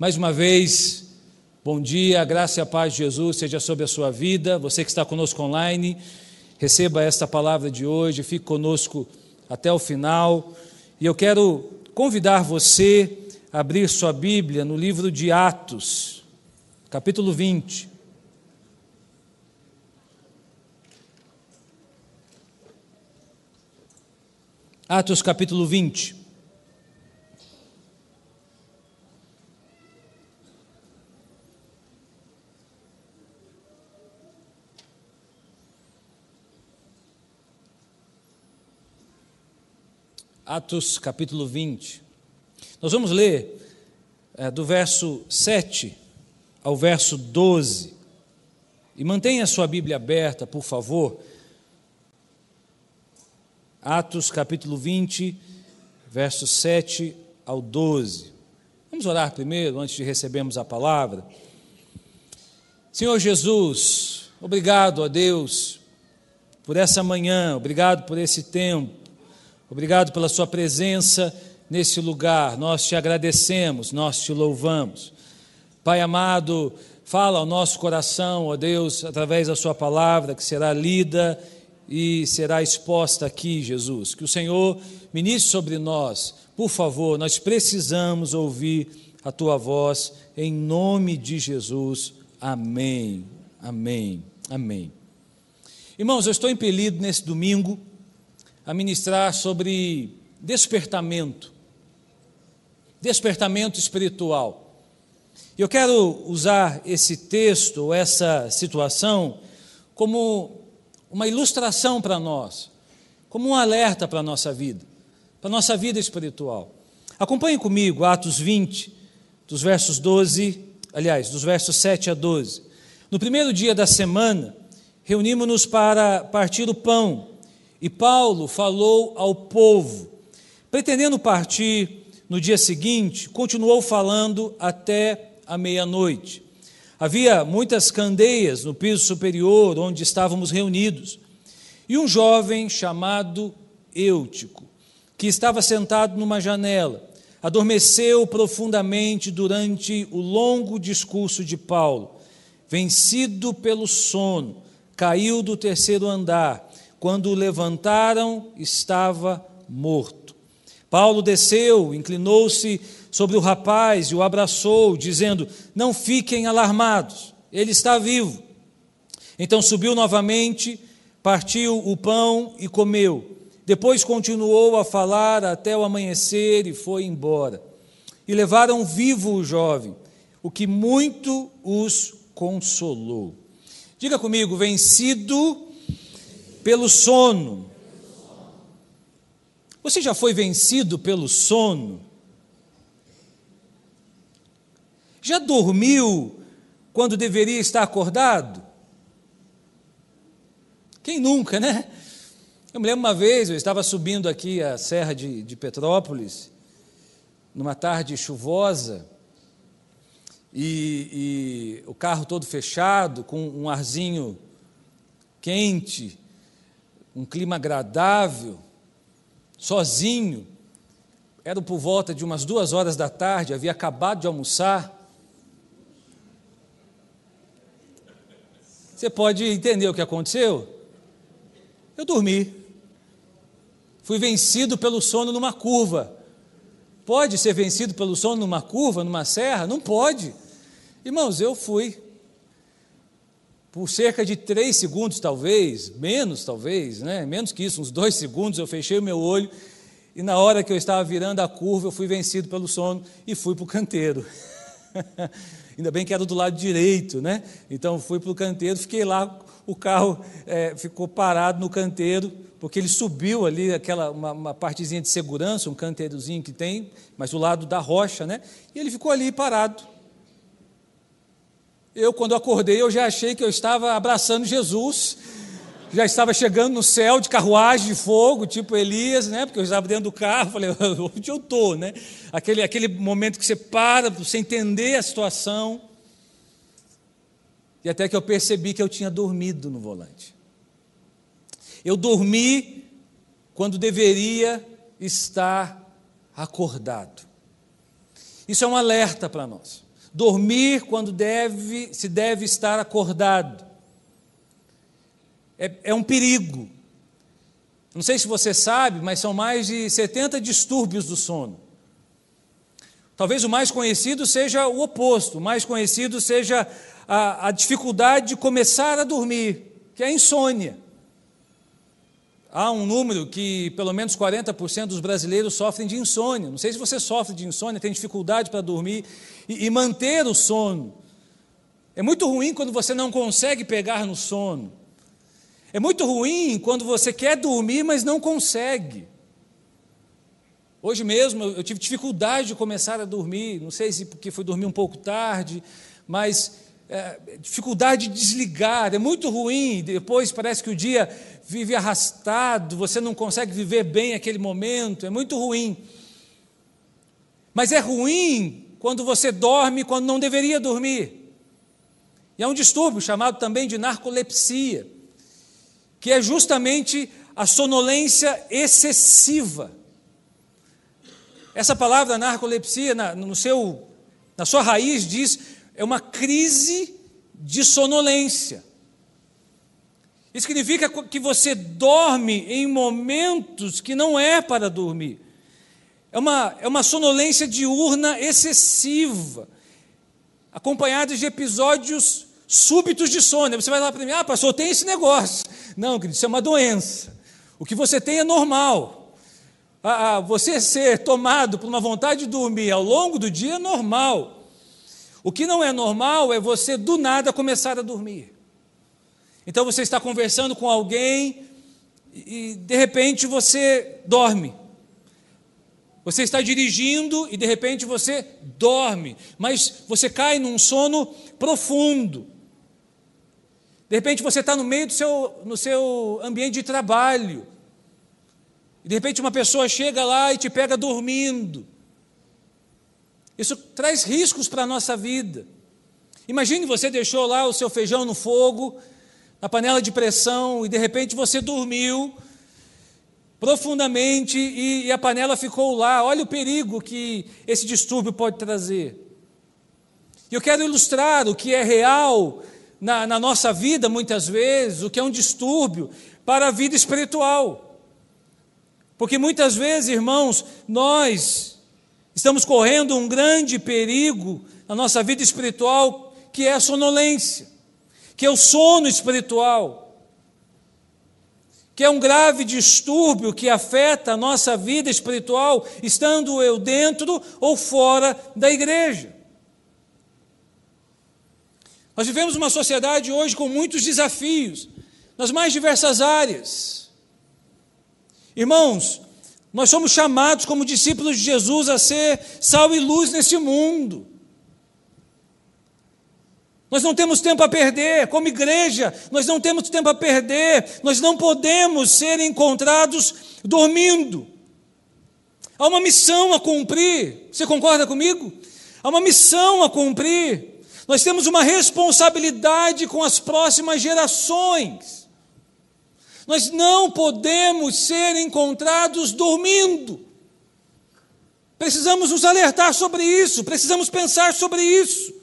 Mais uma vez, bom dia, a graça e a paz de Jesus seja sobre a sua vida. Você que está conosco online, receba esta palavra de hoje, fique conosco até o final. E eu quero convidar você a abrir sua Bíblia no livro de Atos, capítulo 20. Atos, capítulo 20. Atos capítulo 20, nós vamos ler do verso 7 ao verso 12, e mantenha a sua Bíblia aberta, por favor. Atos capítulo 20, verso 7 ao 12, vamos orar primeiro, antes de recebermos a palavra. Senhor Jesus, obrigado a Deus por essa manhã, obrigado por esse tempo, obrigado pela sua presença nesse lugar, nós te agradecemos, nós te louvamos. Pai amado, fala ao nosso coração, ó Deus, através da sua palavra, que será lida e será exposta aqui, Jesus. Que o Senhor ministre sobre nós, por favor, nós precisamos ouvir a tua voz, em nome de Jesus. Amém, amém, amém. Irmãos, eu estou impelido nesse domingo a ministrar sobre despertamento espiritual. E eu quero usar esse texto, essa situação, como uma ilustração para nós, como um alerta para a nossa vida espiritual. Acompanhe comigo Atos 20, dos versos 7 a 12. No primeiro dia da semana, reunimos-nos para partir o pão, e Paulo falou ao povo. Pretendendo partir no dia seguinte, continuou falando até a meia-noite. Havia muitas candeias no piso superior onde estávamos reunidos, e um jovem chamado Eutico, que estava sentado numa janela, adormeceu profundamente durante o longo discurso de Paulo. Vencido pelo sono, caiu do terceiro andar. Quando o levantaram, estava morto. Paulo desceu, inclinou-se sobre o rapaz e o abraçou, dizendo: não fiquem alarmados, ele está vivo. Então subiu novamente, partiu o pão e comeu. Depois continuou a falar até o amanhecer e foi embora. E levaram vivo o jovem, o que muito os consolou. Diga comigo: vencido pelo sono. Você já foi vencido pelo sono? Já dormiu quando deveria estar acordado? Quem nunca, né? Eu me lembro uma vez, eu estava subindo aqui a Serra de Petrópolis, numa tarde chuvosa, e o carro todo fechado, com um arzinho quente, um clima agradável, sozinho. Era por volta de umas 2 horas da tarde, havia acabado de almoçar. Você pode entender o que aconteceu? Eu dormi. Fui vencido pelo sono numa curva. Pode ser vencido pelo sono numa curva, numa serra? Não pode. Irmãos, eu fui. Por cerca de 3 segundos, talvez, menos que isso, uns 2 segundos, eu fechei o meu olho, e na hora que eu estava virando a curva, eu fui vencido pelo sono e fui para o canteiro. Ainda bem que era do lado direito, né? Então fui para o canteiro, fiquei lá, o carro ficou parado no canteiro, porque ele subiu ali, uma partezinha de segurança, um canteirozinho que tem, mas do lado da rocha, né? E ele ficou ali parado. Quando acordei, eu já achei que eu estava abraçando Jesus, já estava chegando no céu de carruagem de fogo, tipo Elias, né? Porque eu estava dentro do carro, falei, onde eu estou, né? Aquele momento que você para, você entender a situação, e até que eu percebi que eu tinha dormido no volante. Eu dormi quando deveria estar acordado. Isso é um alerta para nós. dormir quando se deve estar acordado. É um perigo. Não sei se você sabe, mas são mais de 70 distúrbios do sono. Talvez o mais conhecido seja o oposto, o mais conhecido seja a dificuldade de começar a dormir, que é a insônia. Há um número que pelo menos 40% dos brasileiros sofrem de insônia. Não sei se você sofre de insônia, tem dificuldade para dormir e manter o sono. É muito ruim quando você não consegue pegar no sono. É muito ruim quando você quer dormir, mas não consegue. Hoje mesmo eu tive dificuldade de começar a dormir, não sei se porque fui dormir um pouco tarde, mas dificuldade de desligar, é muito ruim, depois parece que o dia vive arrastado, você não consegue viver bem aquele momento, é muito ruim. Mas é ruim quando você dorme quando não deveria dormir. E há um distúrbio chamado também de narcolepsia, que é justamente a sonolência excessiva. Essa palavra narcolepsia, na sua raiz, diz, é uma crise de sonolência. Isso significa que você dorme em momentos que não é para dormir. É uma sonolência diurna excessiva, acompanhada de episódios súbitos de sono. Você vai lá para mim, pastor, tem esse negócio. Não, querido, isso é uma doença. O que você tem é normal. Você ser tomado por uma vontade de dormir ao longo do dia é normal. O que não é normal é você do nada começar a dormir. Então você está conversando com alguém e de repente você dorme. Você está dirigindo e de repente você dorme, mas você cai num sono profundo. De repente você está no meio no seu ambiente de trabalho. E de repente uma pessoa chega lá e te pega dormindo. Isso traz riscos para a nossa vida. Imagine você deixou lá o seu feijão no fogo, na panela de pressão, e de repente você dormiu profundamente e a panela ficou lá. Olha o perigo que esse distúrbio pode trazer. E eu quero ilustrar o que é real na nossa vida, muitas vezes, o que é um distúrbio para a vida espiritual. Porque muitas vezes, irmãos, nós estamos correndo um grande perigo na nossa vida espiritual, que é a sonolência, que é o sono espiritual, que é um grave distúrbio que afeta a nossa vida espiritual, estando eu dentro ou fora da igreja. Nós vivemos uma sociedade hoje com muitos desafios, nas mais diversas áreas. Irmãos, nós somos chamados como discípulos de Jesus a ser sal e luz neste mundo. Nós não temos tempo a perder, como igreja, nós não temos tempo a perder, nós não podemos ser encontrados dormindo. Há uma missão a cumprir, você concorda comigo? Há uma missão a cumprir. Nós temos uma responsabilidade com as próximas gerações. Nós não podemos ser encontrados dormindo. Precisamos nos alertar sobre isso, precisamos pensar sobre isso.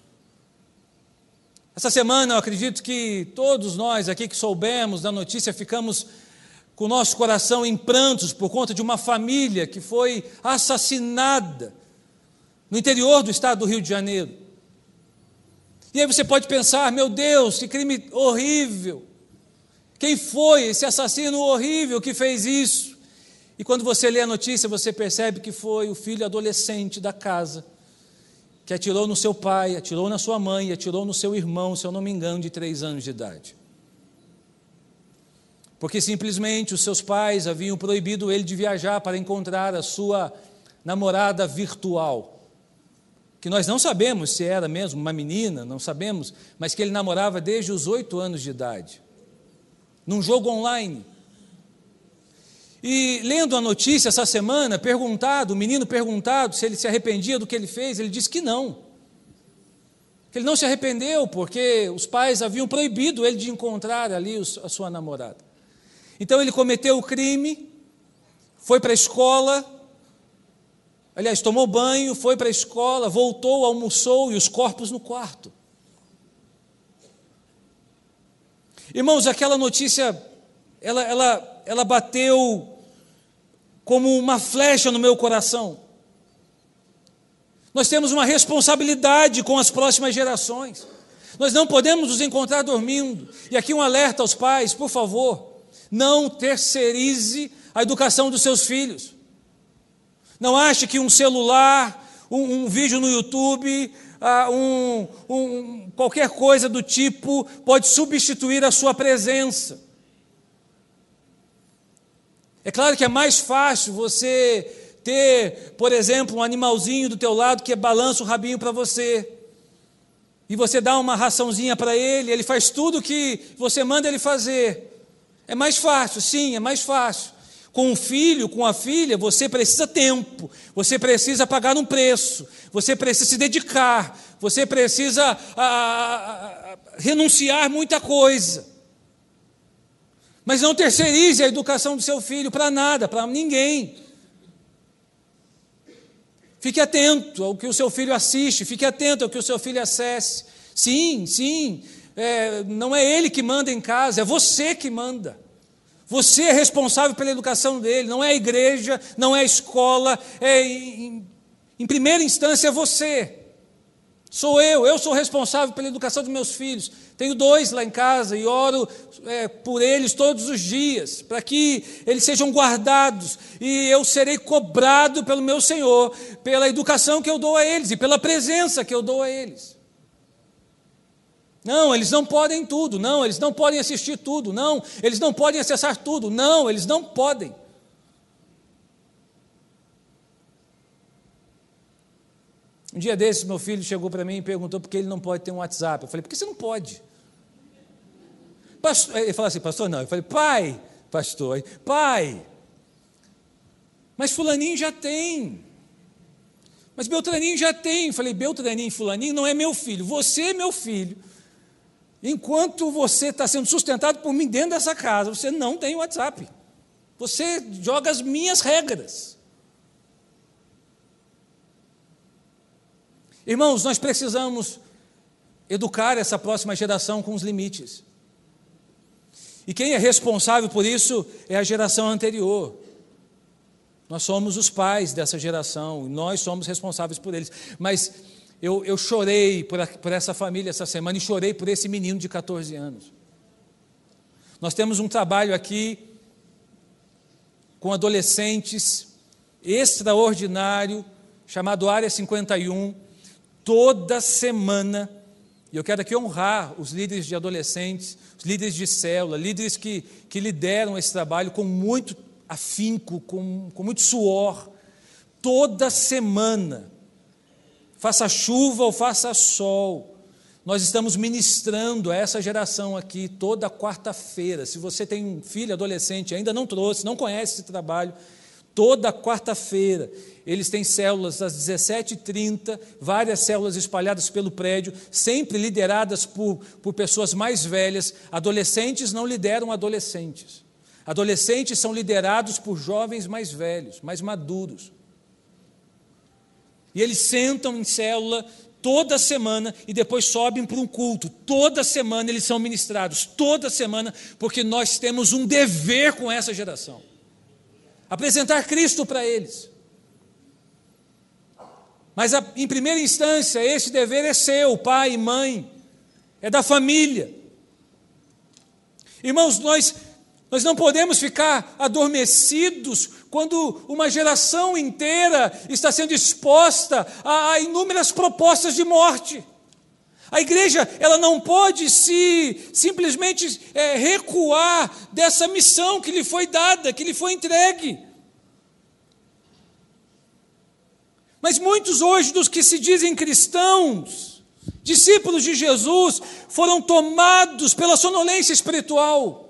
Essa semana eu acredito que todos nós aqui que soubemos da notícia ficamos com o nosso coração em prantos por conta de uma família que foi assassinada no interior do estado do Rio de Janeiro. E aí você pode pensar, meu Deus, que crime horrível. Quem foi esse assassino horrível que fez isso? E quando você lê a notícia, você percebe que foi o filho adolescente da casa, que atirou no seu pai, atirou na sua mãe, atirou no seu irmão, se eu não me engano, de 3 anos de idade. Porque simplesmente os seus pais haviam proibido ele de viajar para encontrar a sua namorada virtual, que nós não sabemos se era mesmo uma menina, não sabemos, mas que ele namorava desde os 8 anos de idade, num jogo online. E lendo a notícia essa semana, o menino perguntado se ele se arrependia do que ele fez, ele disse que não. Que ele não se arrependeu, porque os pais haviam proibido ele de encontrar ali a sua namorada. Então ele cometeu o crime, foi para a escola, Aliás, tomou banho, foi para a escola, voltou, almoçou e os corpos no quarto. Irmãos, aquela notícia, ela bateu como uma flecha no meu coração. Nós temos uma responsabilidade com as próximas gerações. Nós não podemos nos encontrar dormindo. E aqui um alerta aos pais, por favor, não terceirize a educação dos seus filhos. Não ache que um celular, um vídeo no YouTube, qualquer coisa do tipo pode substituir a sua presença. É claro que é mais fácil você ter, por exemplo, um animalzinho do teu lado que balança o rabinho para você, e você dá uma raçãozinha para ele, ele faz tudo o que você manda ele fazer. É mais fácil, sim, é mais fácil. Com o filho, com a filha, você precisa tempo, você precisa pagar um preço, você precisa se dedicar, você precisa renunciar muita coisa. Mas não terceirize a educação do seu filho para nada, para ninguém. Fique atento ao que o seu filho assiste, fique atento ao que o seu filho acesse. Sim, não é ele que manda em casa, é você que manda. Você é responsável pela educação dele, não é a igreja, não é a escola, em primeira instância é você. Sou eu sou responsável pela educação dos meus filhos. Tenho 2 lá em casa e oro por eles todos os dias, para que eles sejam guardados, e eu serei cobrado pelo meu Senhor, pela educação que eu dou a eles e pela presença que eu dou a eles. Não, eles não podem tudo, não, eles não podem assistir tudo, não, eles não podem acessar tudo, não, eles não podem. Um dia desses, meu filho chegou para mim e perguntou por que ele não pode ter um WhatsApp. Eu falei, por que você não pode? Pastor, ele falou assim, pastor, não. Eu falei, pai, pastor, pai, mas fulaninho já tem. Mas Beltraninho já tem. Eu falei, Beltraninho e fulaninho não é meu filho, você é meu filho. Enquanto você está sendo sustentado por mim dentro dessa casa, você não tem WhatsApp. Você joga as minhas regras. Irmãos, nós precisamos educar essa próxima geração com os limites. E quem é responsável por isso é a geração anterior. Nós somos os pais dessa geração, nós somos responsáveis por eles. Mas eu chorei por essa família essa semana e chorei por esse menino de 14 anos. Nós temos um trabalho aqui com adolescentes extraordinário, chamado Área 51, toda semana. E eu quero aqui honrar os líderes de adolescentes, os líderes de célula, líderes que lideram esse trabalho com muito afinco, com muito suor. Toda semana, faça chuva ou faça sol, nós estamos ministrando a essa geração aqui toda quarta-feira. Se você tem um filho adolescente, ainda não trouxe, não conhece esse trabalho, toda quarta-feira eles têm células às 17h30, várias células espalhadas pelo prédio, sempre lideradas por pessoas mais velhas. Adolescentes não lideram adolescentes. Adolescentes são liderados por jovens mais velhos, mais maduros. E eles sentam em célula toda semana e depois sobem para um culto. Toda semana eles são ministrados, toda semana, porque nós temos um dever com essa geração. Apresentar Cristo para eles. Mas em primeira instância, esse dever é seu, pai e mãe, é da família. Irmãos, nós não podemos ficar adormecidos quando uma geração inteira está sendo exposta a inúmeras propostas de morte. A igreja, ela não pode simplesmente recuar dessa missão que lhe foi dada, que lhe foi entregue. Mas muitos hoje dos que se dizem cristãos, discípulos de Jesus, foram tomados pela sonolência espiritual.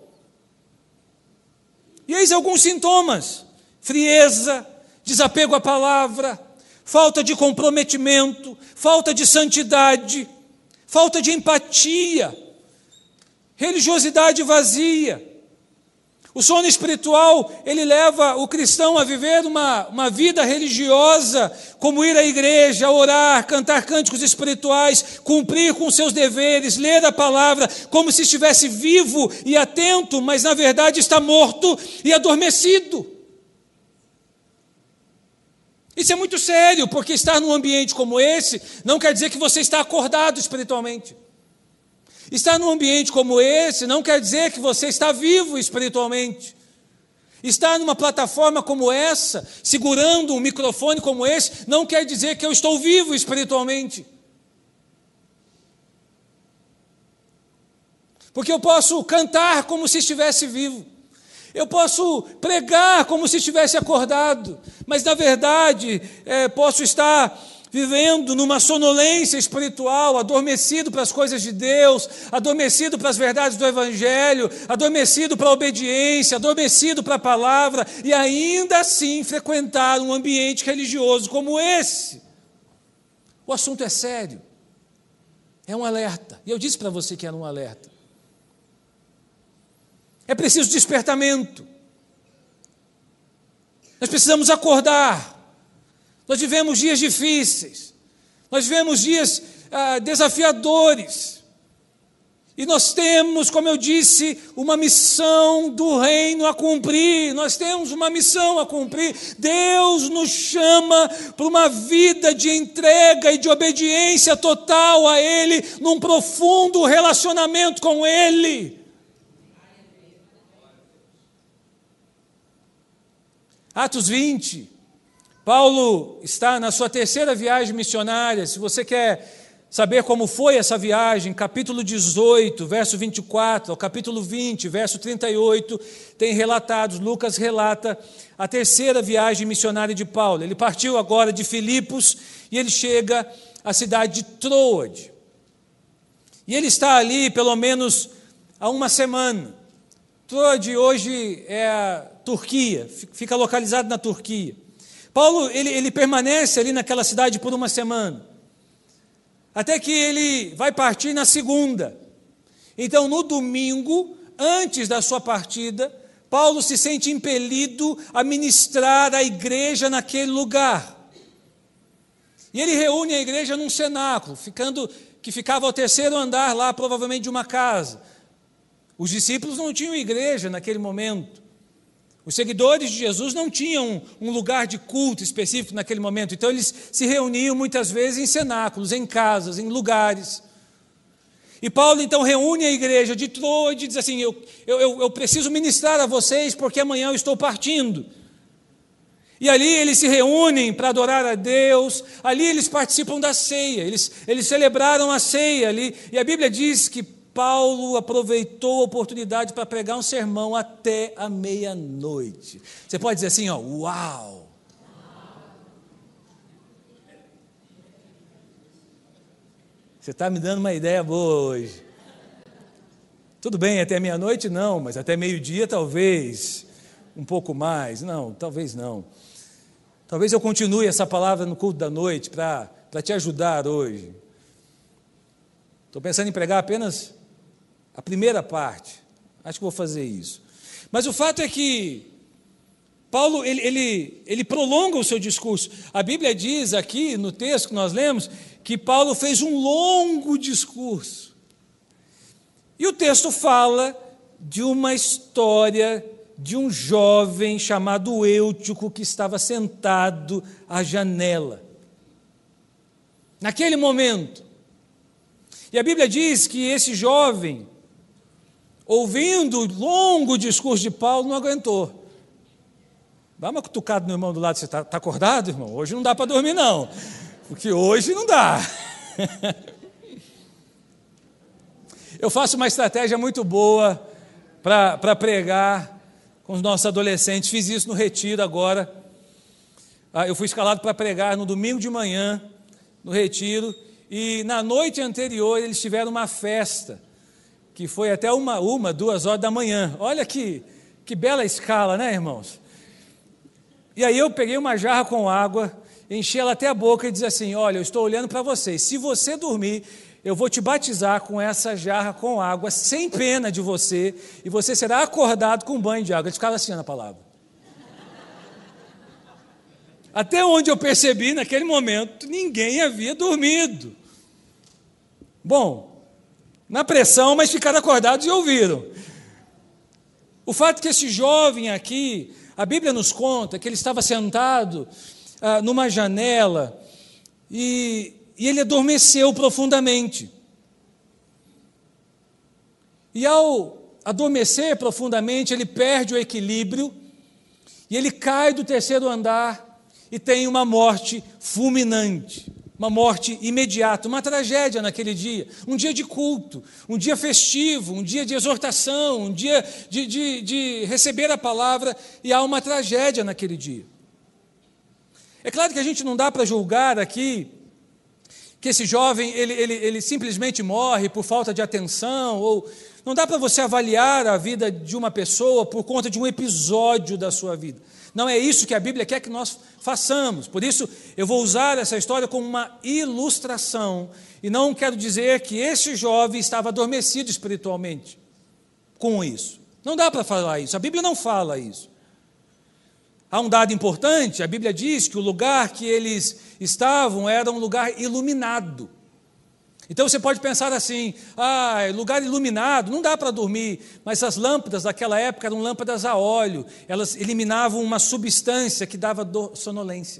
E eis alguns sintomas: frieza, desapego à palavra, falta de comprometimento, falta de santidade, falta de empatia, religiosidade vazia. O sono espiritual, ele leva o cristão a viver uma vida religiosa, como ir à igreja, orar, cantar cânticos espirituais, cumprir com seus deveres, ler a palavra, como se estivesse vivo e atento, mas na verdade está morto e adormecido. Isso é muito sério, porque estar num ambiente como esse não quer dizer que você está acordado espiritualmente. Estar num ambiente como esse não quer dizer que você está vivo espiritualmente. Estar numa plataforma como essa, segurando um microfone como esse, não quer dizer que eu estou vivo espiritualmente. Porque eu posso cantar como se estivesse vivo. Eu posso pregar como se estivesse acordado. Mas, na verdade, posso estar vivendo numa sonolência espiritual, adormecido para as coisas de Deus, adormecido para as verdades do Evangelho, adormecido para a obediência, adormecido para a palavra, e ainda assim frequentar um ambiente religioso como esse. O assunto é sério, é um alerta, e eu disse para você que era um alerta. É preciso despertamento, nós precisamos acordar. Nós vivemos dias difíceis, nós vivemos dias desafiadores, e nós temos, como eu disse, uma missão do reino a cumprir, nós temos uma missão a cumprir. Deus nos chama para uma vida de entrega e de obediência total a Ele, num profundo relacionamento com Ele. Atos 20, Paulo está na sua terceira viagem missionária. Se você quer saber como foi essa viagem, capítulo 18, verso 24, ao capítulo 20, verso 38, tem relatados, Lucas relata a terceira viagem missionária de Paulo. Ele partiu agora de Filipos e ele chega à cidade de Troade. E ele está ali pelo menos há uma semana. Troade hoje é a Turquia, fica localizado na Turquia. Paulo, ele permanece ali naquela cidade por uma semana, até que ele vai partir na segunda. Então, no domingo, antes da sua partida, Paulo se sente impelido a ministrar a igreja naquele lugar. E ele reúne a igreja num cenáculo, que ficava ao terceiro andar lá, provavelmente de uma casa. Os discípulos não tinham igreja naquele momento. Os seguidores de Jesus não tinham um lugar de culto específico naquele momento, então eles se reuniam muitas vezes em cenáculos, em casas, em lugares. E Paulo então reúne a igreja de Troade e diz assim: eu preciso ministrar a vocês porque amanhã eu estou partindo. E ali eles se reúnem para adorar a Deus, ali eles participam da ceia, eles celebraram a ceia ali, e a Bíblia diz que Paulo aproveitou a oportunidade para pregar um sermão até a meia-noite. Você pode dizer assim, ó, uau! Você está me dando uma ideia boa hoje. Tudo bem, até meia-noite não, mas até meio-dia talvez, um pouco mais. Não, talvez não. Talvez eu continue essa palavra no culto da noite para te ajudar hoje. Estou pensando em pregar apenas a primeira parte, acho que vou fazer isso. Mas o fato é que Paulo, ele prolonga o seu discurso. A Bíblia diz aqui, no texto que nós lemos, que Paulo fez um longo discurso. E o texto fala de uma história de um jovem chamado Eutico que estava sentado à janela. Naquele momento. E a Bíblia diz que esse jovem, ouvindo o longo discurso de Paulo, não aguentou. Dá uma cutucada no irmão do lado. Você está acordado, irmão? Hoje não dá para dormir, não. Porque hoje não dá. Eu faço uma estratégia muito boa para pregar com os nossos adolescentes. Fiz isso no retiro agora. Eu fui escalado para pregar no domingo de manhã, no retiro. E na noite anterior eles tiveram uma festa, que foi até 2 horas da manhã. Olha que bela escala, né, irmãos? E aí eu peguei uma jarra com água, enchi ela até a boca e disse assim: olha, eu estou olhando para vocês, se você dormir, eu vou te batizar com essa jarra com água, sem pena de você, e você será acordado com um banho de água. Eles ficavam assim na palavra. Até onde eu percebi, naquele momento, ninguém havia dormido. Bom, na pressão, mas ficaram acordados e ouviram. O fato é que esse jovem aqui, a Bíblia nos conta que ele estava sentado numa janela e ele adormeceu profundamente. E ao adormecer profundamente, ele perde o equilíbrio e ele cai do terceiro andar e tem uma morte fulminante, uma morte imediata, uma tragédia naquele dia, um dia de culto, um dia festivo, um dia de exortação, um dia de receber a palavra, e há uma tragédia naquele dia. É claro que a gente não dá para julgar aqui que esse jovem, ele simplesmente morre por falta de atenção, ou não dá para você avaliar a vida de uma pessoa por conta de um episódio da sua vida. Não é isso que a Bíblia quer que nós façamos. Por isso, eu vou usar essa história como uma ilustração, e não quero dizer que esse jovem estava adormecido espiritualmente com isso. Não dá para falar isso, a Bíblia não fala isso. Há um dado importante, a Bíblia diz que o lugar que eles estavam era um lugar iluminado. Então você pode pensar assim, lugar iluminado, não dá para dormir, mas as lâmpadas daquela época eram lâmpadas a óleo, elas eliminavam uma substância que dava sonolência.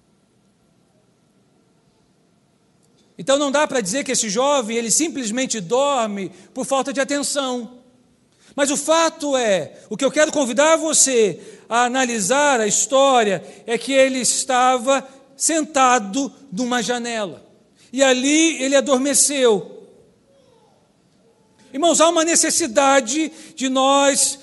Então não dá para dizer que esse jovem, ele simplesmente dorme por falta de atenção. Mas o fato é, o que eu quero convidar você a analisar a história, é que ele estava sentado numa janela. E ali ele adormeceu. Irmãos, há uma necessidade de nós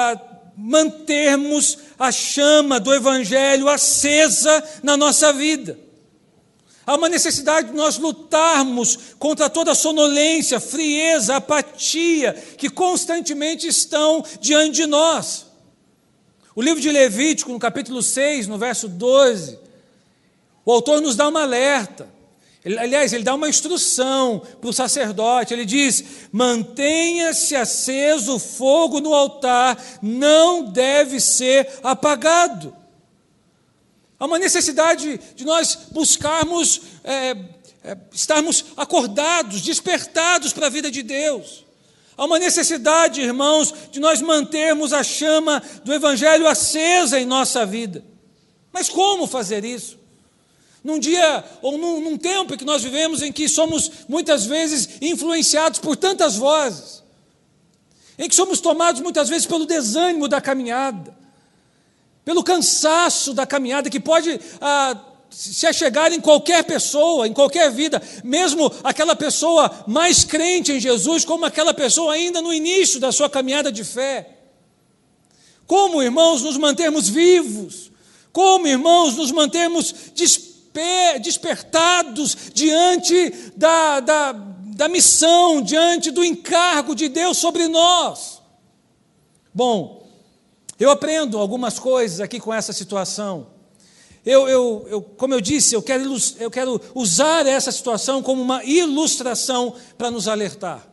mantermos a chama do Evangelho acesa na nossa vida. Há uma necessidade de nós lutarmos contra toda a sonolência, frieza, apatia, que constantemente estão diante de nós. O livro de Levítico, no capítulo 6, no verso 12, o autor nos dá um alerta. Ele dá uma instrução para o sacerdote, ele diz, mantenha-se aceso o fogo no altar, não deve ser apagado. Há uma necessidade de nós buscarmos, estarmos acordados, despertados para a vida de Deus. Há uma necessidade, irmãos, de nós mantermos a chama do Evangelho acesa em nossa vida. Mas como fazer isso? Num dia ou num tempo em que nós vivemos, em que somos muitas vezes influenciados por tantas vozes, em que somos tomados muitas vezes pelo desânimo da caminhada, pelo cansaço da caminhada, que pode se achegar em qualquer pessoa, em qualquer vida, mesmo aquela pessoa mais crente em Jesus, como aquela pessoa ainda no início da sua caminhada de fé. Como, irmãos, nos mantermos vivos? Como, irmãos, nos mantermos despertados diante da missão, diante do encargo de Deus sobre nós? Bom, eu aprendo algumas coisas aqui com essa situação. Como eu disse, eu quero usar essa situação como uma ilustração para nos alertar.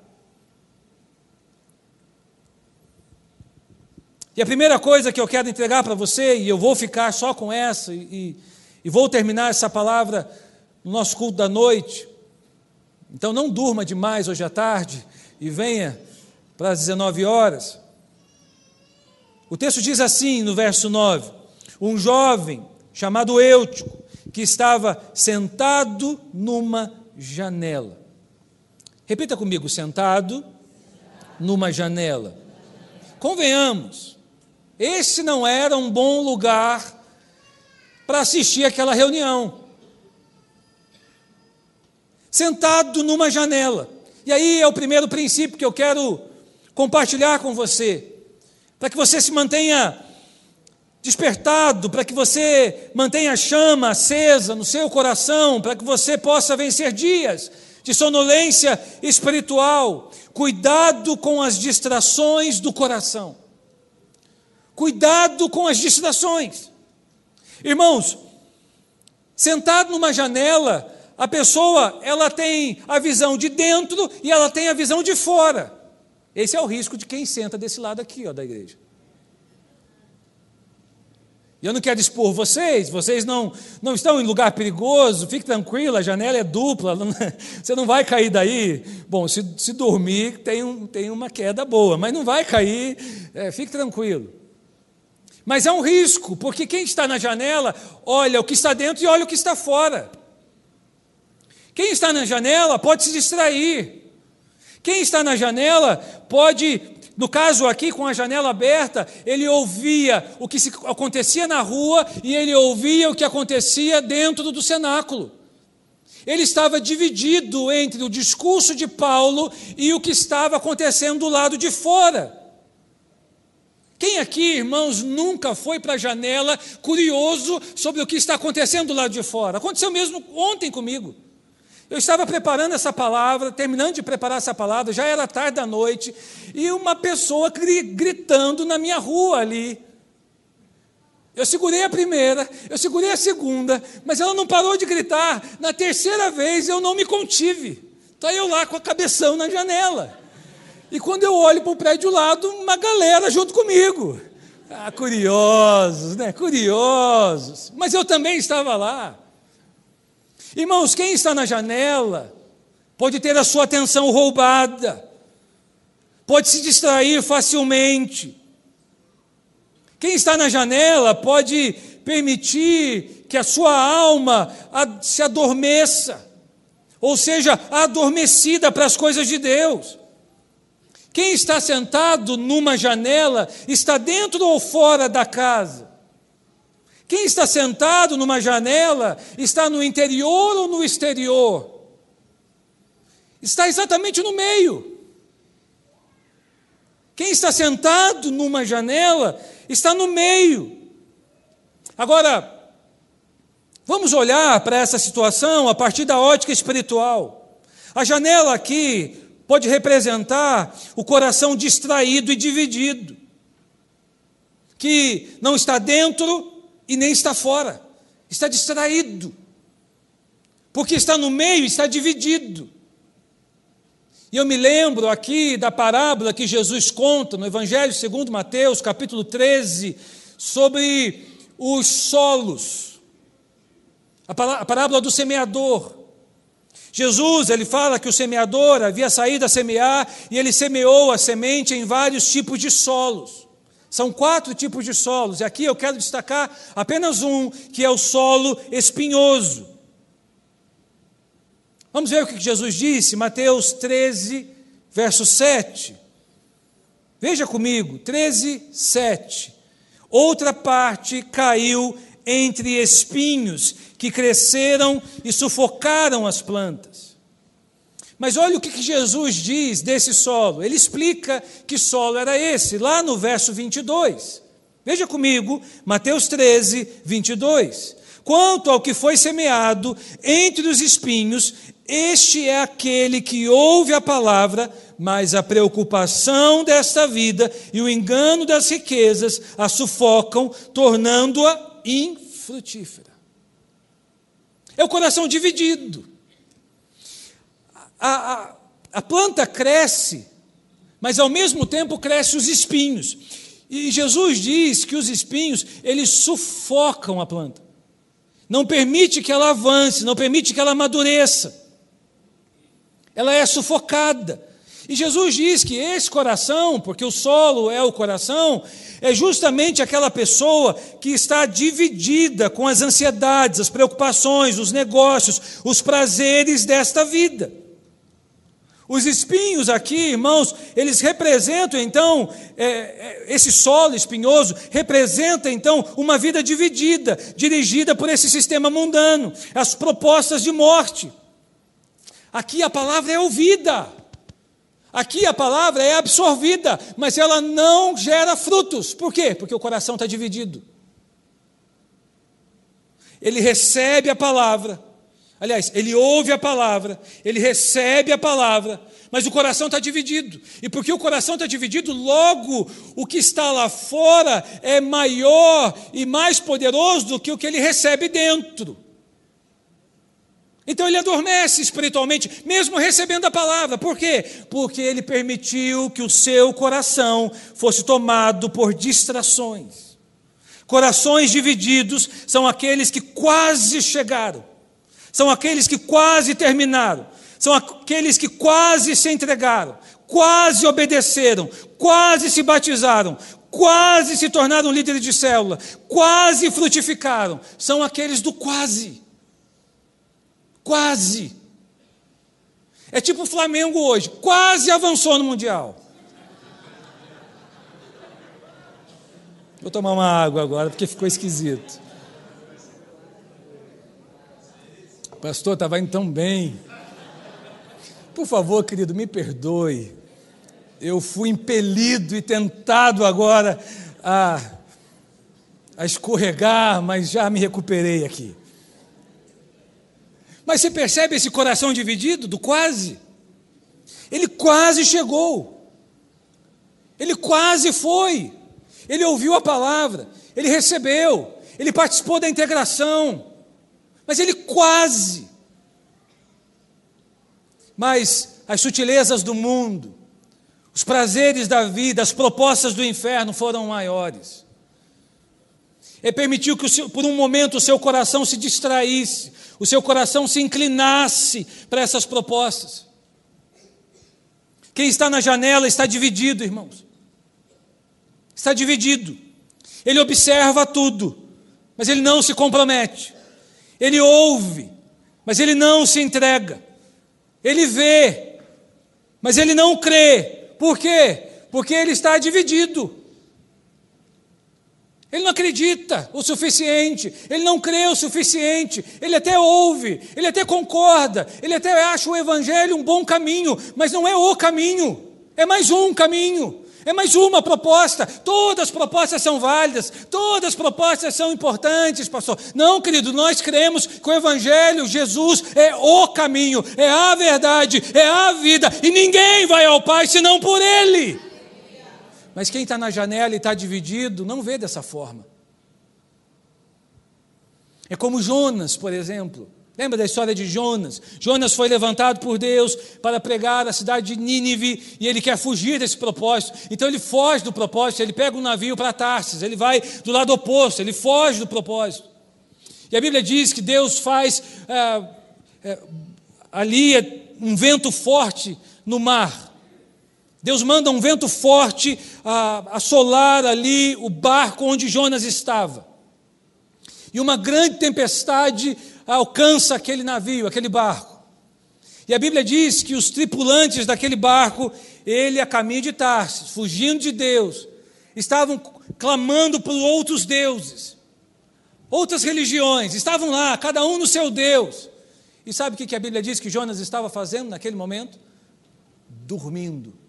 E a primeira coisa que eu quero entregar para você, e eu vou ficar só com essa, e vou terminar essa palavra no nosso culto da noite. Então não durma demais hoje à tarde e venha para as 19 horas. O texto diz assim, no verso 9, um jovem chamado Eutico, que estava sentado numa janela. Repita comigo, sentado numa janela. Convenhamos, esse não era um bom lugar para assistir aquela reunião. Sentado numa janela. E aí é o primeiro princípio que eu quero compartilhar com você, para que você se mantenha despertado, para que você mantenha a chama acesa no seu coração, para que você possa vencer dias de sonolência espiritual. Cuidado com as distrações do coração. Cuidado com as distrações. Irmãos, sentado numa janela, a pessoa, ela tem a visão de dentro e ela tem a visão de fora. Esse é o risco de quem senta desse lado aqui, da igreja. E eu não quero expor vocês não estão em lugar perigoso, fique tranquilo, a janela é dupla, você não vai cair daí. Bom, se dormir, tem uma queda boa, mas não vai cair, fique tranquilo. Mas é um risco, porque quem está na janela olha o que está dentro e olha o que está fora. Quem está na janela pode se distrair. Quem está na janela pode, no caso aqui com a janela aberta, ele ouvia o que acontecia na rua e ele ouvia o que acontecia dentro do cenáculo. Ele estava dividido entre o discurso de Paulo e o que estava acontecendo do lado de fora. Quem aqui, irmãos, nunca foi para a janela curioso sobre o que está acontecendo do lado de fora? Aconteceu mesmo ontem comigo. Eu estava preparando essa palavra, terminando de preparar essa palavra, já era tarde da noite, e uma pessoa gritando na minha rua ali. Eu segurei a primeira, eu segurei a segunda, mas ela não parou de gritar. Na terceira vez eu não me contive. Está eu lá com a cabeção na janela. E quando eu olho para o prédio do lado, uma galera junto comigo. Curiosos, né? Curiosos. Mas eu também estava lá. Irmãos, quem está na janela pode ter a sua atenção roubada, pode se distrair facilmente. Quem está na janela pode permitir que a sua alma se adormeça, ou seja, adormecida para as coisas de Deus. Quem está sentado numa janela está dentro ou fora da casa? Quem está sentado numa janela está no interior ou no exterior? Está exatamente no meio. Quem está sentado numa janela está no meio. Agora, vamos olhar para essa situação a partir da ótica espiritual. A janela aqui pode representar o coração distraído e dividido, que não está dentro e nem está fora, está distraído, porque está no meio, está dividido. E eu me lembro aqui da parábola que Jesus conta no Evangelho segundo Mateus, capítulo 13, sobre os solos, a parábola do semeador. Jesus, ele fala que o semeador havia saído a semear e ele semeou a semente em vários tipos de solos. São 4 tipos de solos, e aqui eu quero destacar apenas um, que é o solo espinhoso. Vamos ver o que Jesus disse, Mateus 13, verso 7. Veja comigo, 13, 7. Outra parte caiu entre espinhos que cresceram e sufocaram as plantas. Mas olha o que Jesus diz desse solo. Ele explica que solo era esse, lá no verso 22. Veja comigo, Mateus 13, 22. Quanto ao que foi semeado entre os espinhos, este é aquele que ouve a palavra, mas a preocupação desta vida e o engano das riquezas a sufocam, tornando-a infrutífera. É o coração dividido. A planta cresce, mas ao mesmo tempo crescem os espinhos. E Jesus diz que os espinhos, eles sufocam a planta. Não permite que ela avance, não permite que ela amadureça. Ela é sufocada. E Jesus diz que esse coração, porque o solo é o coração, é justamente aquela pessoa que está dividida com as ansiedades, as preocupações, os negócios, os prazeres desta vida. Os espinhos aqui, irmãos, eles representam então, esse solo espinhoso representa então uma vida dividida, dirigida por esse sistema mundano, as propostas de morte. Aqui a palavra é ouvida, aqui a palavra é absorvida, mas ela não gera frutos. Por quê? Porque o coração está dividido. Ele recebe a palavra, aliás, ele ouve a palavra, ele recebe a palavra, mas o coração está dividido. E porque o coração está dividido, logo o que está lá fora é maior e mais poderoso do que o que ele recebe dentro. Então ele adormece espiritualmente, mesmo recebendo a palavra. Por quê? Porque ele permitiu que o seu coração fosse tomado por distrações. Corações divididos são aqueles que quase chegaram, são aqueles que quase terminaram, são aqueles que quase se entregaram, quase obedeceram, quase se batizaram, quase se tornaram líderes de célula, quase frutificaram. São aqueles do quase. Quase. É tipo o Flamengo hoje, quase avançou no Mundial. Vou tomar uma água agora, porque ficou esquisito. O pastor estava indo tão bem. Por favor, querido, me perdoe. Eu fui impelido e tentado agora a escorregar, mas já me recuperei aqui. Mas você percebe esse coração dividido do quase? Ele quase chegou. Ele quase foi. Ele ouviu a palavra, ele recebeu, ele participou da integração, mas ele quase. Mas as sutilezas do mundo, os prazeres da vida, as propostas do inferno foram maiores. Ele permitiu que por um momento o seu coração se distraísse, o seu coração se inclinasse para essas propostas. Quem está na janela está dividido, irmãos. Está dividido. Ele observa tudo, mas ele não se compromete. Ele ouve, mas ele não se entrega. Ele vê, mas ele não crê. Por quê? Porque ele está dividido. Ele não acredita o suficiente, ele não crê o suficiente, ele até ouve, ele até concorda, ele até acha o evangelho um bom caminho, mas não é o caminho, é mais um caminho, é mais uma proposta. Todas as propostas são válidas, todas as propostas são importantes, pastor. Não, querido, nós cremos que o evangelho, Jesus, é o caminho, é a verdade, é a vida, e ninguém vai ao Pai senão por Ele. Mas quem está na janela e está dividido, não vê dessa forma. É como Jonas, por exemplo. Lembra da história de Jonas? Jonas foi levantado por Deus para pregar a cidade de Nínive, e ele quer fugir desse propósito. Então ele foge do propósito, ele pega um navio para Tarsis, ele vai do lado oposto, ele foge do propósito. E a Bíblia diz que Deus faz ali um vento forte no mar. Deus manda um vento forte assolar ali o barco onde Jonas estava. E uma grande tempestade alcança aquele navio, aquele barco. E a Bíblia diz que os tripulantes daquele barco, ele a caminho de Tarsis, fugindo de Deus, estavam clamando por outros deuses, outras religiões, estavam lá, cada um no seu Deus. E sabe o que a Bíblia diz que Jonas estava fazendo naquele momento? Dormindo.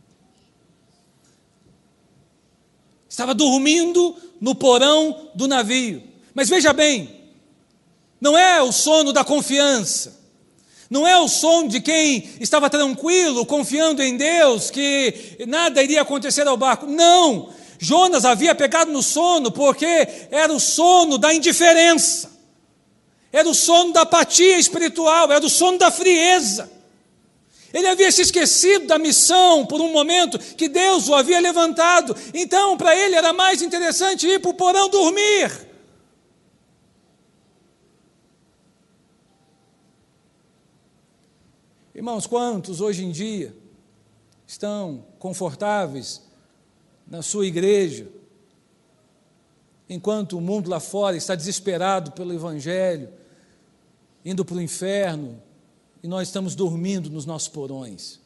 Estava dormindo no porão do navio. Mas veja bem, não é o sono da confiança, não é o sono de quem estava tranquilo, confiando em Deus, que nada iria acontecer ao barco. Não, Jonas havia pegado no sono porque era o sono da indiferença, era o sono da apatia espiritual, era o sono da frieza. Ele havia se esquecido da missão por um momento que Deus o havia levantado. Então, para ele era mais interessante ir para o porão dormir. Irmãos, quantos hoje em dia estão confortáveis na sua igreja, enquanto o mundo lá fora está desesperado pelo evangelho, indo para o inferno, e nós estamos dormindo nos nossos porões,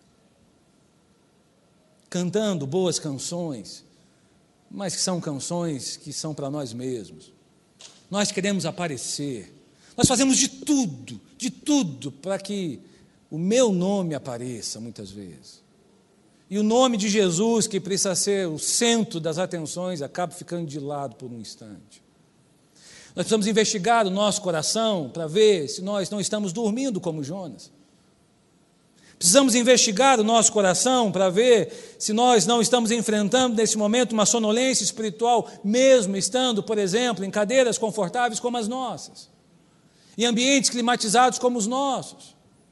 cantando boas canções, mas que são canções que são para nós mesmos. Nós queremos aparecer, nós fazemos de tudo para que o meu nome apareça muitas vezes. E o nome de Jesus, que precisa ser o centro das atenções, acaba ficando de lado por um instante. Nós precisamos investigar o nosso coração para ver se nós não estamos dormindo como Jonas. Precisamos investigar o nosso coração para ver se nós não estamos enfrentando nesse momento uma sonolência espiritual, mesmo estando, por exemplo, em cadeiras confortáveis como as nossas. em ambientes climatizados como os nossos.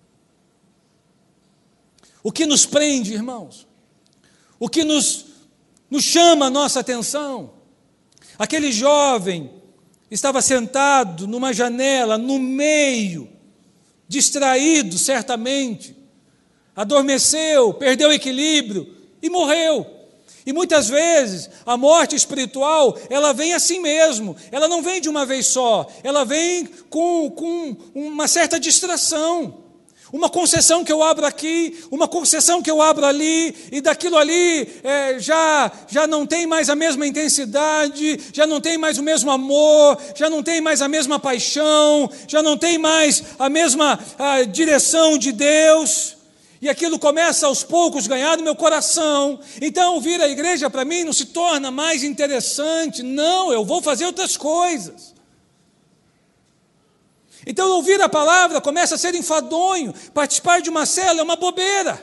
O que nos prende, irmãos? O que nos chama a nossa atenção? Aquele jovem estava sentado numa janela, no meio, distraído certamente, adormeceu, perdeu o equilíbrio e morreu. E muitas vezes a morte espiritual, ela vem assim mesmo, ela não vem de uma vez só, ela vem com uma certa distração, uma concessão que eu abro aqui, uma concessão que eu abro ali, e daquilo ali já não tem mais a mesma intensidade, já não tem mais o mesmo amor, já não tem mais a mesma paixão, já não tem mais a mesma direção de Deus. E aquilo começa aos poucos a ganhar no meu coração. Então vir à igreja para mim não se torna mais interessante. Não, eu vou fazer outras coisas. Então ouvir a palavra começa a ser enfadonho. Participar de uma célula é uma bobeira.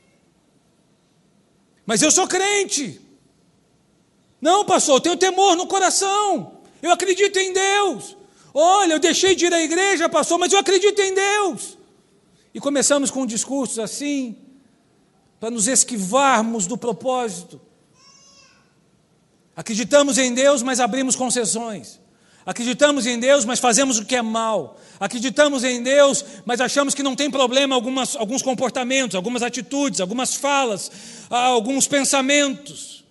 Mas eu sou crente. Não, pastor, eu tenho temor no coração. Eu acredito em Deus. Olha, eu deixei de ir à igreja, pastor, mas eu acredito em Deus. E começamos com discursos assim, para nos esquivarmos do propósito. Acreditamos em Deus, mas abrimos concessões. Acreditamos em Deus, mas fazemos o que é mal. Acreditamos em Deus, mas achamos que não tem problema alguns comportamentos, algumas atitudes, algumas falas, alguns pensamentos.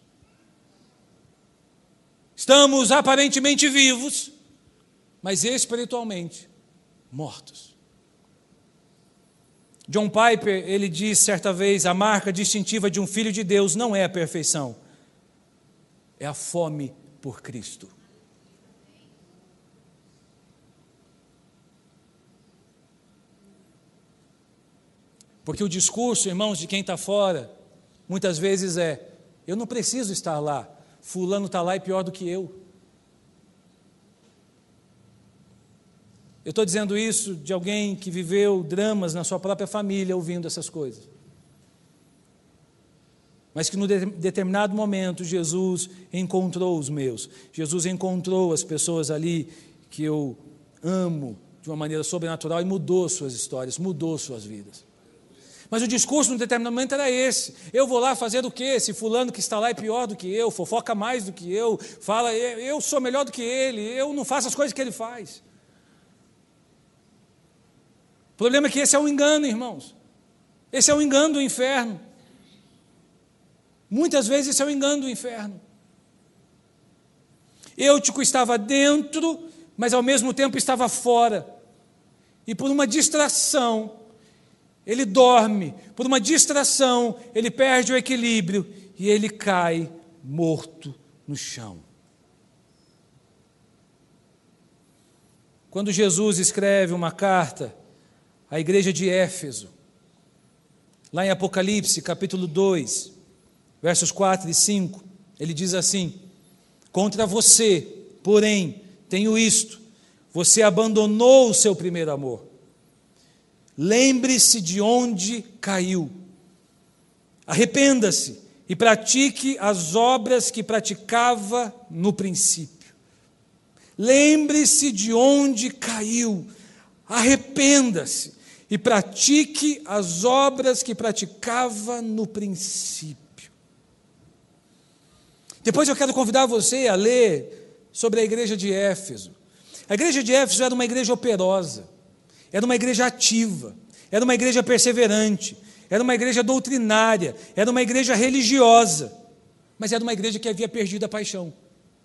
Estamos aparentemente vivos, mas espiritualmente mortos. John Piper, ele diz certa vez, a marca distintiva de um filho de Deus não é a perfeição, é a fome por Cristo. Porque o discurso, irmãos, de quem está fora, muitas vezes eu não preciso estar lá, fulano está lá e pior do que eu. Eu estou dizendo isso de alguém que viveu dramas na sua própria família ouvindo essas coisas. Mas que no determinado momento Jesus encontrou os meus. Jesus encontrou as pessoas ali que eu amo de uma maneira sobrenatural e mudou suas histórias, mudou suas vidas. Mas o discurso no determinado momento era esse. Eu vou lá fazer o quê? Esse fulano que está lá é pior do que eu, fofoca mais do que eu, fala, eu sou melhor do que ele, eu não faço as coisas que ele faz. O problema é que esse é um engano, irmãos. Esse é um engano do inferno. Muitas vezes esse é um engano do inferno. Eutico estava dentro, mas ao mesmo tempo estava fora. E por uma distração, ele dorme. Por uma distração, ele perde o equilíbrio e ele cai morto no chão. Quando Jesus escreve uma carta à igreja de Éfeso, lá em Apocalipse, capítulo 2, versos 4 e 5, ele diz assim: contra você, porém, tenho isto, você abandonou o seu primeiro amor. Lembre-se de onde caiu, arrependa-se e pratique as obras que praticava no princípio. Lembre-se de onde caiu, arrependa-se e pratique as obras que praticava no princípio. Depois eu quero convidar você a ler sobre a igreja de Éfeso. A igreja de Éfeso era uma igreja operosa, era uma igreja ativa, era uma igreja perseverante, era uma igreja doutrinária, era uma igreja religiosa, mas era uma igreja que havia perdido a paixão.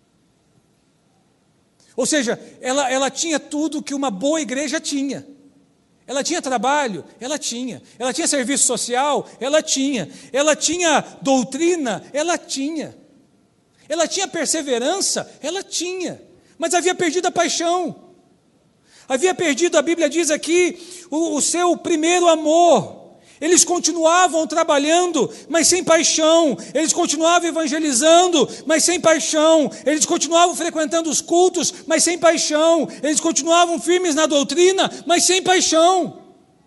Ou seja, ela tinha tudo que uma boa igreja tinha. Ela tinha trabalho? Ela tinha. Ela tinha serviço social? Ela tinha. Ela tinha doutrina? Ela tinha. Ela tinha perseverança? Ela tinha. Mas havia perdido a paixão. Havia perdido, a Bíblia diz aqui, o seu primeiro amor. Eles continuavam trabalhando, mas sem paixão. Eles continuavam evangelizando, mas sem paixão. Eles continuavam frequentando os cultos, mas sem paixão. Eles continuavam firmes na doutrina, mas sem paixão.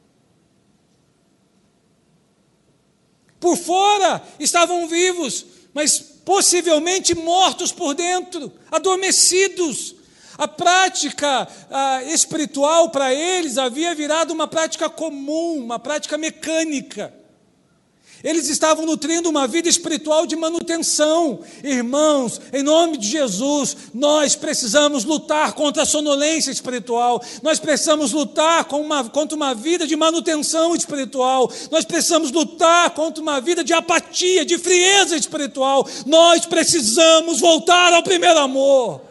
Por fora estavam vivos, mas possivelmente mortos por dentro, adormecidos. A prática espiritual para eles havia virado uma prática comum, uma prática mecânica. Eles estavam nutrindo uma vida espiritual de manutenção. Irmãos, em nome de Jesus, nós precisamos lutar contra a sonolência espiritual. Nós precisamos lutar contra uma vida de manutenção espiritual. Nós precisamos lutar contra uma vida de apatia, de frieza espiritual. Nós precisamos voltar ao primeiro amor.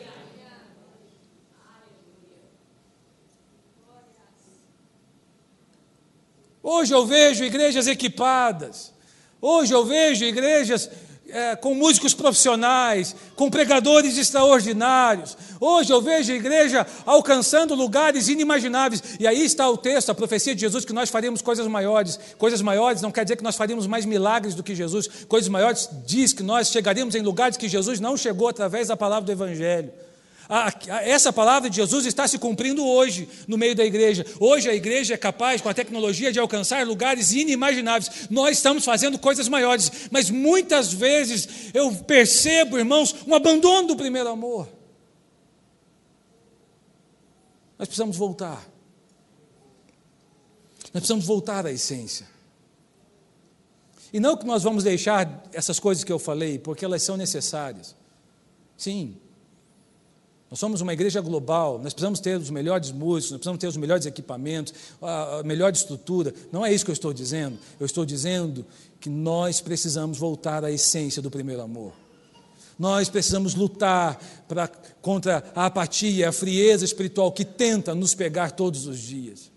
Hoje eu vejo igrejas equipadas, hoje eu vejo igrejas com músicos profissionais, com pregadores extraordinários, hoje eu vejo a igreja alcançando lugares inimagináveis, e aí está o texto, a profecia de Jesus, que nós faríamos coisas maiores não quer dizer que nós faríamos mais milagres do que Jesus, coisas maiores diz que nós chegaríamos em lugares que Jesus não chegou através da palavra do Evangelho. Essa palavra de Jesus está se cumprindo hoje no meio da igreja. Hoje a igreja é capaz, com a tecnologia, de alcançar lugares inimagináveis. Nós estamos fazendo coisas maiores, mas muitas vezes eu percebo, irmãos, um abandono do primeiro amor. Nós precisamos voltar. Nós precisamos voltar à essência. E não que nós vamos deixar essas coisas que eu falei, porque elas são necessárias. Sim. Nós somos uma igreja global, nós precisamos ter os melhores músicos, nós precisamos ter os melhores equipamentos, a melhor estrutura. Não é isso que eu estou dizendo. Eu estou dizendo que nós precisamos voltar à essência do primeiro amor. Nós precisamos lutar contra a apatia, a frieza espiritual que tenta nos pegar todos os dias.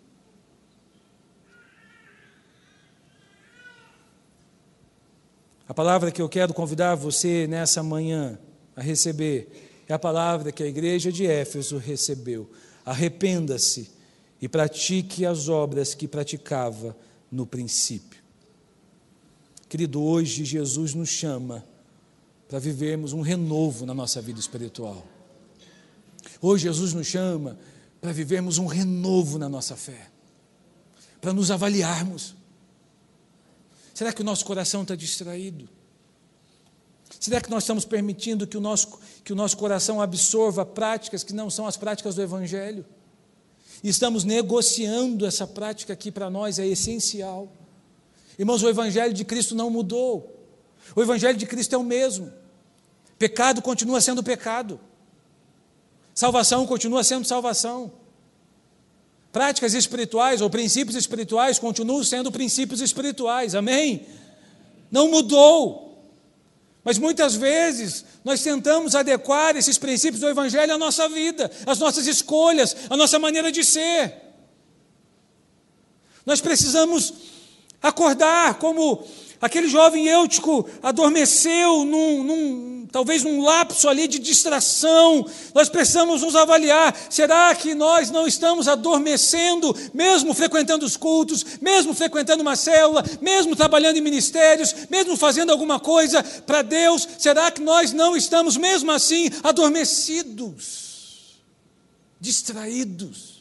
A palavra que eu quero convidar você nessa manhã a receber é a palavra que a igreja de Éfeso recebeu. Arrependa-se e pratique as obras que praticava no princípio. Querido, hoje Jesus nos chama para vivermos um renovo na nossa vida espiritual. Hoje Jesus nos chama para vivermos um renovo na nossa fé, para nos avaliarmos. Será que o nosso coração está distraído? Será que nós estamos permitindo que o nosso coração absorva práticas que não são as práticas do Evangelho? E estamos negociando essa prática que para nós é essencial. Irmãos, o Evangelho de Cristo não mudou. O Evangelho de Cristo é o mesmo. Pecado continua sendo pecado. Salvação continua sendo salvação. Práticas espirituais ou princípios espirituais continuam sendo princípios espirituais. Amém? Não mudou. Mas muitas vezes nós tentamos adequar esses princípios do Evangelho à nossa vida, às nossas escolhas, à nossa maneira de ser. Nós precisamos acordar como aquele jovem Eutico adormeceu talvez num lapso ali de distração. Nós precisamos nos avaliar. Será que nós não estamos adormecendo, mesmo frequentando os cultos, mesmo frequentando uma célula, mesmo trabalhando em ministérios, mesmo fazendo alguma coisa para Deus? Será que nós não estamos mesmo assim adormecidos, distraídos?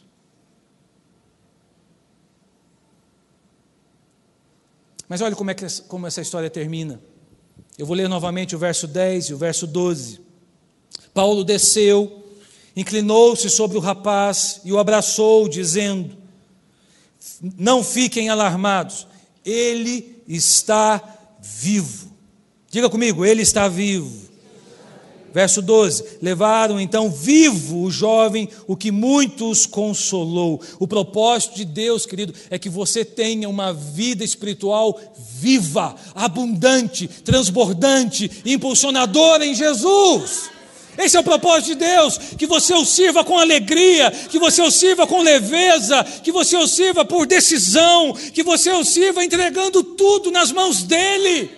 Mas olha como essa história termina. Eu vou ler novamente o verso 10 e o verso 12. Paulo desceu, inclinou-se sobre o rapaz e o abraçou, dizendo: não fiquem alarmados, ele está vivo. Diga comigo, ele está vivo. Verso 12, levaram então vivo o jovem, o que muitos consolou. O propósito de Deus, querido, é que você tenha uma vida espiritual viva, abundante, transbordante, impulsionadora em Jesus. Esse é o propósito de Deus, que você o sirva com alegria, que você o sirva com leveza, que você o sirva por decisão, que você o sirva entregando tudo nas mãos dEle.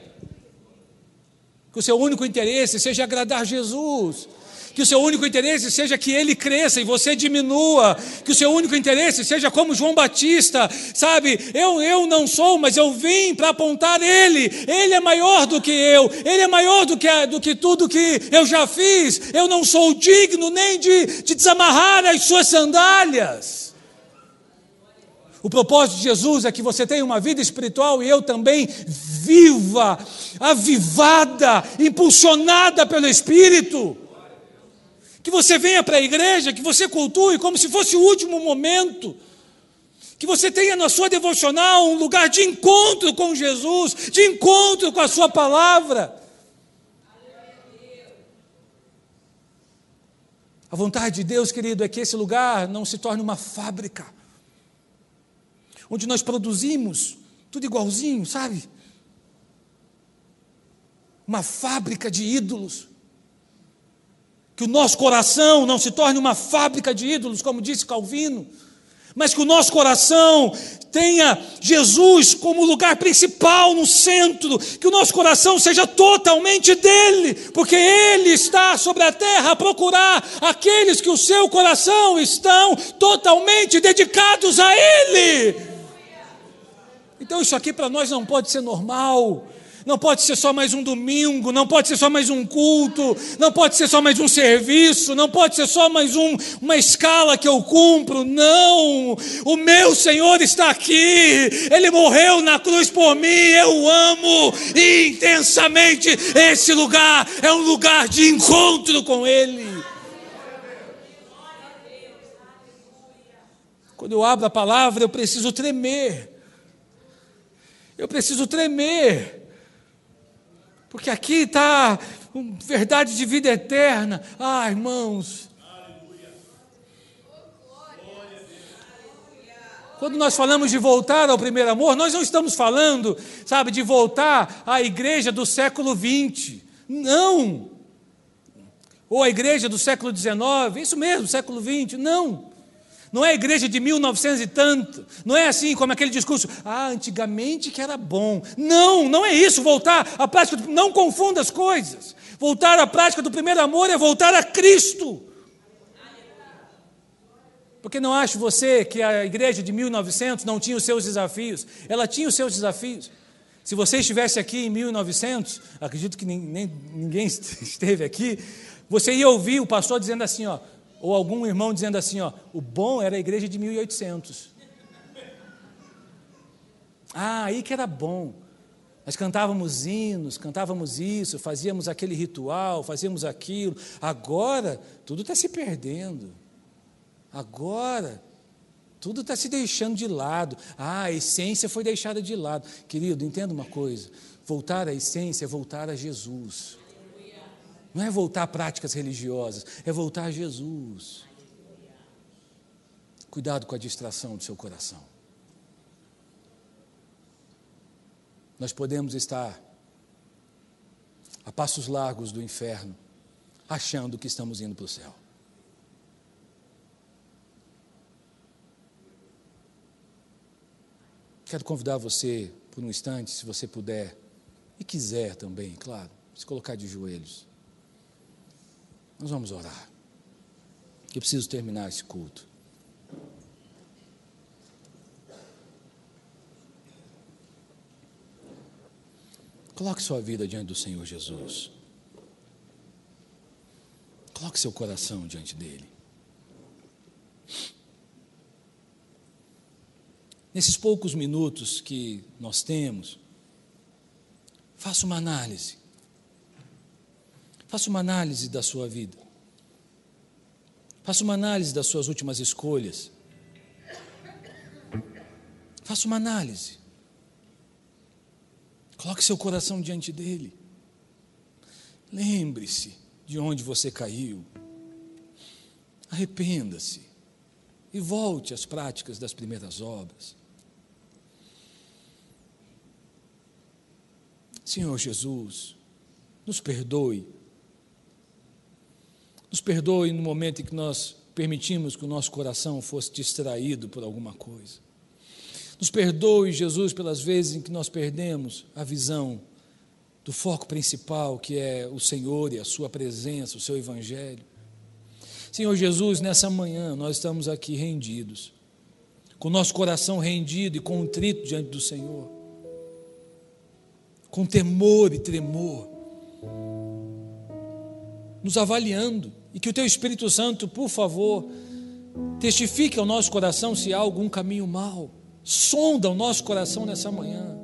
Que o seu único interesse seja agradar Jesus. Que o seu único interesse seja que Ele cresça e você diminua. Que o seu único interesse seja como João Batista. Sabe, eu não sou, mas eu vim para apontar Ele. Ele é maior do que eu. Ele é maior do que tudo que eu já fiz. Eu não sou digno nem de desamarrar as suas sandálias. O propósito de Jesus é que você tenha uma vida espiritual e eu também viva, avivada, impulsionada pelo Espírito. Que você venha para a igreja, que você cultue como se fosse o último momento. Que você tenha na sua devocional um lugar de encontro com Jesus, de encontro com a sua palavra. A vontade de Deus, querido, é que esse lugar não se torne uma fábrica, onde nós produzimos tudo igualzinho, sabe? Uma fábrica de ídolos. Que o nosso coração não se torne uma fábrica de ídolos, como disse Calvino, mas que o nosso coração tenha Jesus como lugar principal no centro, que o nosso coração seja totalmente dele, porque ele está sobre a terra a procurar aqueles que o seu coração estão totalmente dedicados a ele. Então isso aqui para nós não pode ser normal. Não pode ser só mais um domingo, não pode ser só mais um culto, não pode ser só mais um serviço, não pode ser só mais uma escala que eu cumpro. Não, o meu Senhor está aqui, Ele morreu na cruz por mim, eu amo intensamente esse lugar, é um lugar de encontro com Ele. Quando eu abro a palavra, eu preciso tremer, porque aqui está verdade de vida eterna. Ah, irmãos, quando nós falamos de voltar ao primeiro amor, nós não estamos falando, sabe, de voltar à igreja do século XX, não, ou a igreja do século XIX, isso mesmo, século XX, não. Não é a igreja de 1900 e tanto, não é assim como aquele discurso, antigamente que era bom. Não, não é isso, voltar à prática, não confunda as coisas. Voltar à prática do primeiro amor é voltar a Cristo. Porque não acha você que a igreja de 1900 não tinha os seus desafios? Ela tinha os seus desafios. Se você estivesse aqui em 1900, acredito que ninguém esteve aqui, você ia ouvir o pastor dizendo assim, ou algum irmão dizendo assim, o bom era a igreja de 1800. Aí que era bom. Nós cantávamos hinos, cantávamos isso, fazíamos aquele ritual, fazíamos aquilo. Agora, tudo está se perdendo. Agora, tudo está se deixando de lado. A essência foi deixada de lado. Querido, entenda uma coisa. Voltar à essência é voltar a Jesus. Não é voltar a práticas religiosas, é voltar a Jesus. Cuidado com a distração do seu coração. Nós podemos estar a passos largos do inferno, achando que estamos indo para o céu. Quero convidar você, por um instante, se você puder, e quiser também, claro, se colocar de joelhos. Nós vamos orar. Eu preciso terminar esse culto. Coloque sua vida diante do Senhor Jesus. Coloque seu coração diante dele. Nesses poucos minutos que nós temos, faça uma análise. Faça uma análise da sua vida. Faça uma análise das suas últimas escolhas. Faça uma análise. Coloque seu coração diante dele. Lembre-se de onde você caiu. Arrependa-se e volte às práticas das primeiras obras. Senhor Jesus, nos perdoe. Nos perdoe no momento em que nós permitimos que o nosso coração fosse distraído por alguma coisa. Nos perdoe, Jesus, pelas vezes em que nós perdemos a visão do foco principal, que é o Senhor e a sua presença, o seu Evangelho. Senhor Jesus, nessa manhã nós estamos aqui rendidos, com o nosso coração rendido e contrito diante do Senhor, com temor e tremor, nos avaliando, e que o Teu Espírito Santo, por favor, testifique ao nosso coração se há algum caminho mau, sonda o nosso coração nessa manhã,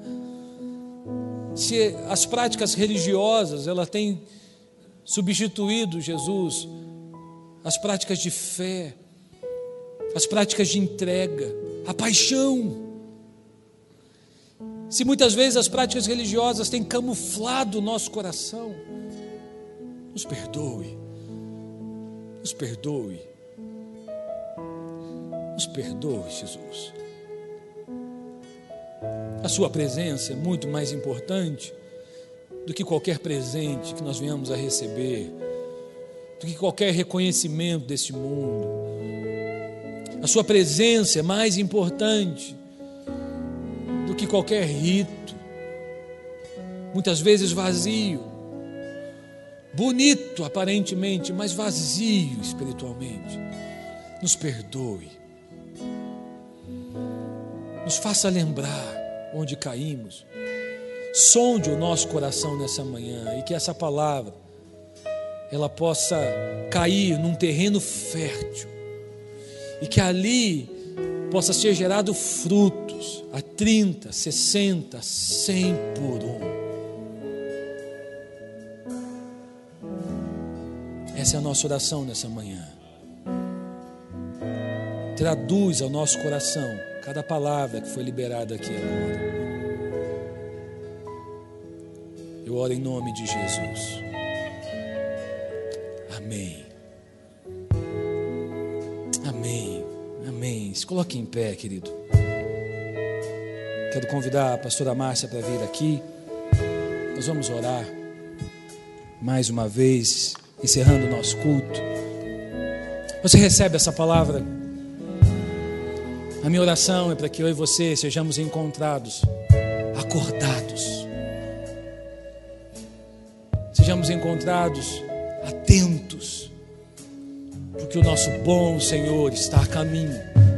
se as práticas religiosas, ela tem substituído, Jesus, as práticas de fé, as práticas de entrega, a paixão. Se muitas vezes as práticas religiosas têm camuflado o nosso coração, nos perdoe, nos perdoe, nos perdoe, Jesus. A sua presença é muito mais importante do que qualquer presente que nós venhamos a receber, do que qualquer reconhecimento deste mundo. A sua presença é mais importante do que qualquer rito, muitas vezes vazio, bonito aparentemente, mas vazio espiritualmente. Nos perdoe, nos faça lembrar onde caímos, sonde o nosso coração nessa manhã, e que essa palavra ela possa cair num terreno fértil, e que ali possa ser gerado frutos a 30, 60, 100 por um. Essa é a nossa oração nessa manhã. Traduz ao nosso coração cada palavra que foi liberada aqui agora. Eu oro em nome de Jesus. Amém. Amém. Amém. Se coloque em pé, querido. Quero convidar a pastora Márcia para vir aqui. Nós vamos orar mais uma vez, encerrando o nosso culto. Você recebe essa palavra? A minha oração é para que eu e você sejamos encontrados, acordados. Sejamos encontrados atentos, porque o nosso bom Senhor está a caminho.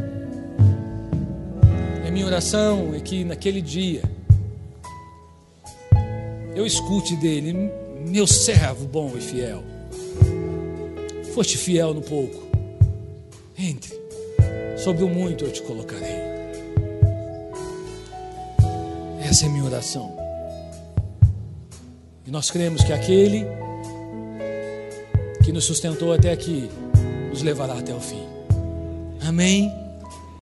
E a minha oração é que naquele dia eu escute dele: meu servo bom e fiel, foste fiel no pouco, entre, sobre o muito eu te colocarei. Essa é a minha oração. E nós cremos que aquele que nos sustentou até aqui nos levará até o fim. Amém.